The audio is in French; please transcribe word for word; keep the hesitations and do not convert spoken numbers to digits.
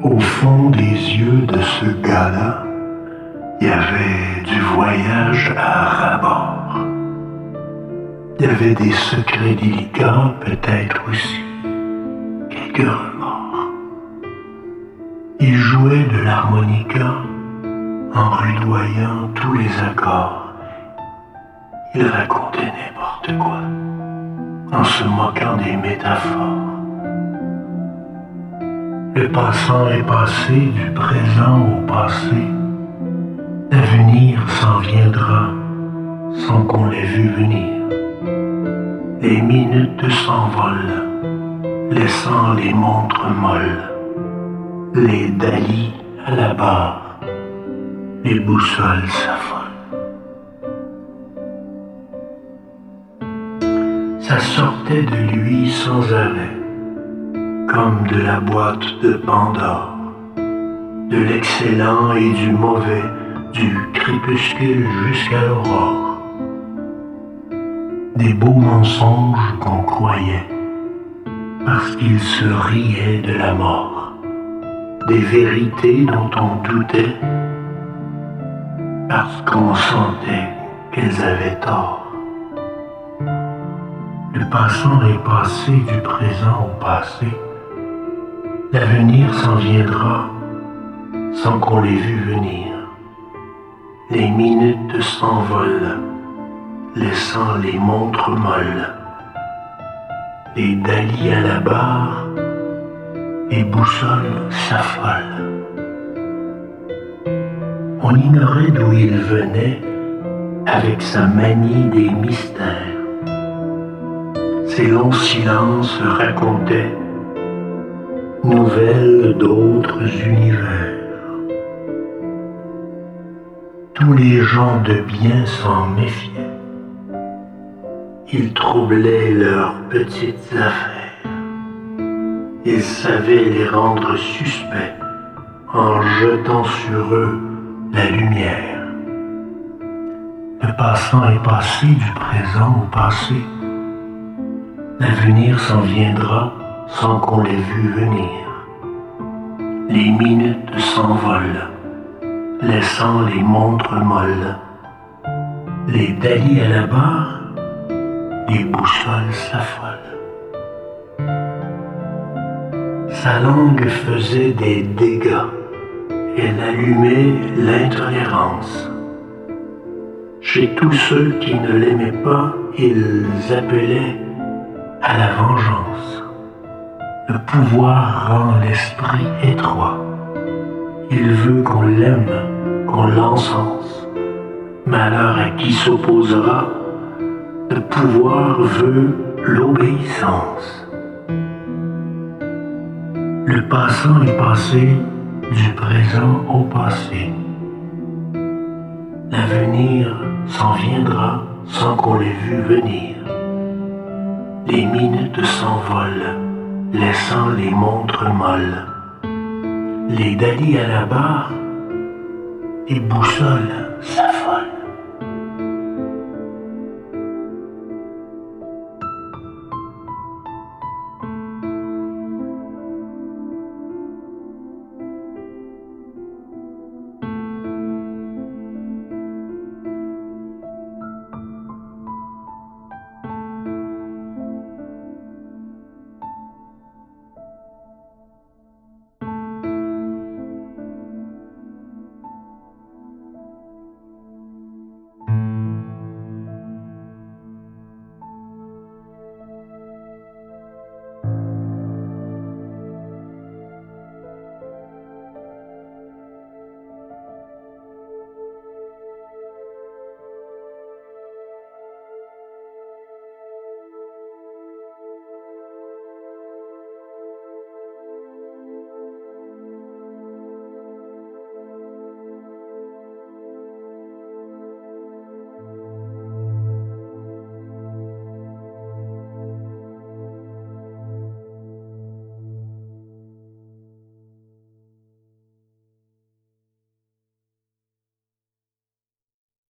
Au fond des yeux de ce gars-là, il y avait du voyage à ras-bord. Il y avait des secrets délicats, peut-être aussi quelques remords. Il jouait de l'harmonica en rudoyant tous les accords. Il racontait n'importe quoi en se moquant des métaphores. Le passant est passé du présent au passé. L'avenir s'en viendra sans qu'on l'ait vu venir. Les minutes s'envolent, laissant les montres molles. Les Dali à la barre, les boussoles s'affolent. Ça sortait de lui sans arrêt, comme de la boîte de Pandore, de l'excellent et du mauvais, du crépuscule jusqu'à l'aurore. Des beaux mensonges qu'on croyait, parce qu'ils se riaient de la mort. Des vérités dont on doutait, parce qu'on sentait qu'elles avaient tort. Le passant est passé du présent au passé. L'avenir s'en viendra sans qu'on l'ait vu venir. Les minutes s'envolent, laissant les montres molles. Les Dali à la barre, les boussoles s'affolent. On ignorait d'où il venait avec sa manie des mystères. Ses longs silences racontaient nouvelles d'autres univers. Tous les gens de bien s'en méfiaient. Il troublait leurs petites affaires. Il savait les rendre suspects en jetant sur eux la lumière. Le passant est passé du présent au passé. L'avenir s'en viendra sans qu'on l'ait vu venir. Les minutes s'envolent, laissant les montres molles. Les Dali à la barre, les boussoles s'affolent. Sa langue faisait des dégâts. Elle allumait l'intolérance. Chez tous ceux qui ne l'aimaient pas, ils appelaient à la vengeance. Le pouvoir rend l'esprit étroit. Il veut qu'on l'aime, qu'on l'encense. Malheur à qui s'opposera, le pouvoir veut l'obéissance. Le passant est passé du présent au passé. L'avenir s'en viendra sans qu'on l'ait vu venir. Les minutes s'envolent, laissant les montres molles. Les Dali à la barre, les boussoles s'affolent.